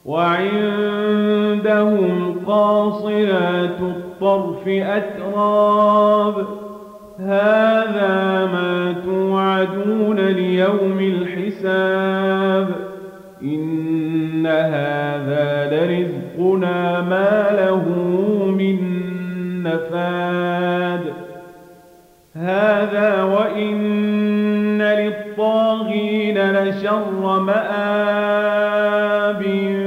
وعندهم قاصرات الطرف أتراب هذا ما توعدون ليوم الحساب إن هذا لرزقنا ما له من نفاد هذا وإن للطاغين لشر مآب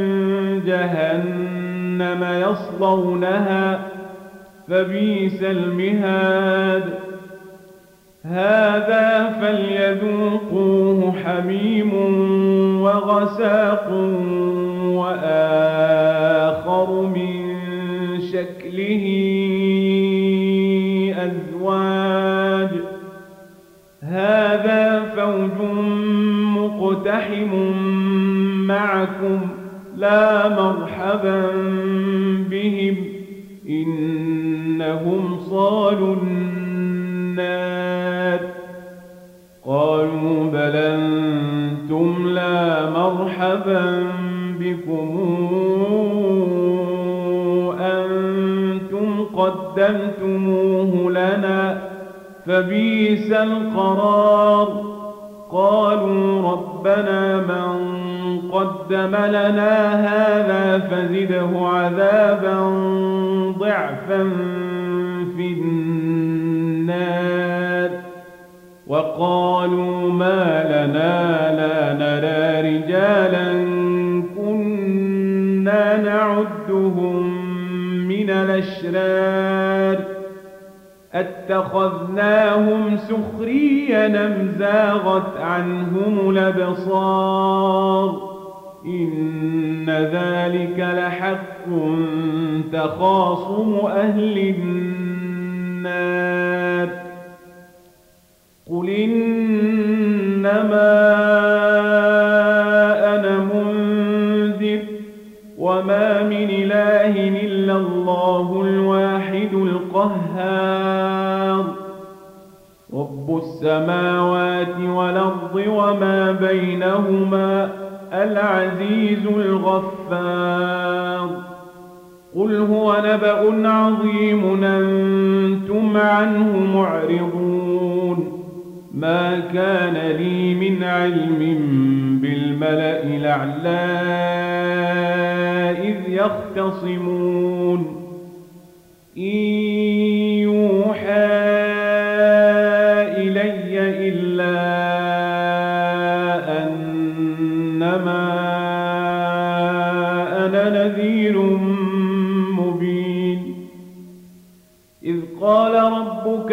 جهنم يصلونها فبئس المهاد هذا فليذوقوه حميم وغساق وآخر من شكله أزواج هذا فوج مقتحم معكم لا مرحبا بهم إنهم صالوا النار قالوا بل أنتم لا مرحبا بكم أنتم قدمتموه لنا فبئس القرار قالوا ربنا من قدم لنا هذا فزده عذابا ضعفا في النار وقالوا ما لنا لا نرى رجالا كنا نعدهم من الأشرار اتخذناهم سخريا أم زاغت عنهم الأبصار إن ذلك لحق تخاصم أهل النار قل إنما أنا منذر وما من إله إلا الله الواحد القهار رب السماوات والأرض وما بينهما العزيز الغفار قل هو نبأ عظيم أنتم عنه معرضون ما كان لي من علم بالملأ الأعلى إذ يختصمون إن يوحى إلي إلا أنما أنا نذير مبين إذ قال ربك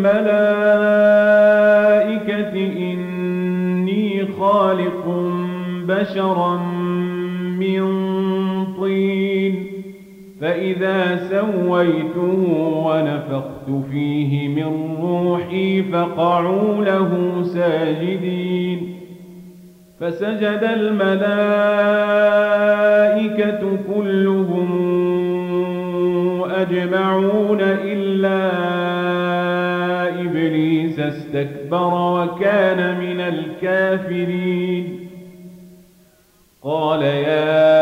للملائكة إني خالق بشرا من طين فإذا سويته ونفخت فيه من روحي فقعوا له ساجدين فسجد الملائكة كلهم أجمعون إلا إبليس استكبر وكان من الكافرين قال يا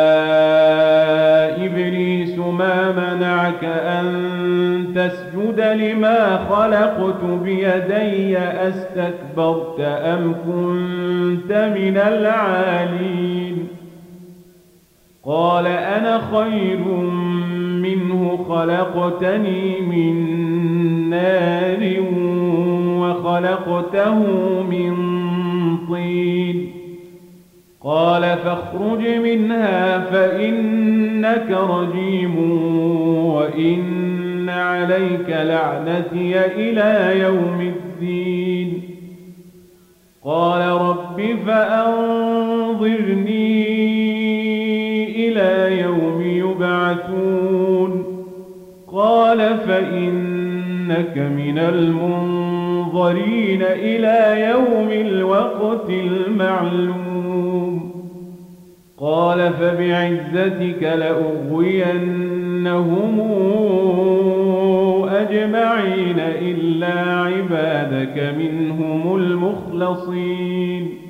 إبليس ما منعك أن تسجد لما خلقت بيدي أستكبرت أم كنت من العالين قال أنا خير منه خلقتني من نار وخلقته من طين قال فاخرج منها فإنك رجيم وإن عليك لعنتي إلى يوم الدين قال رب فأنظرني إلى يوم يبعثون قال فإنك من المنظرين إلى يوم الوقت المعلوم قال فبعزتك لأغوينهم أجمعين إلا عبادك منهم المخلصين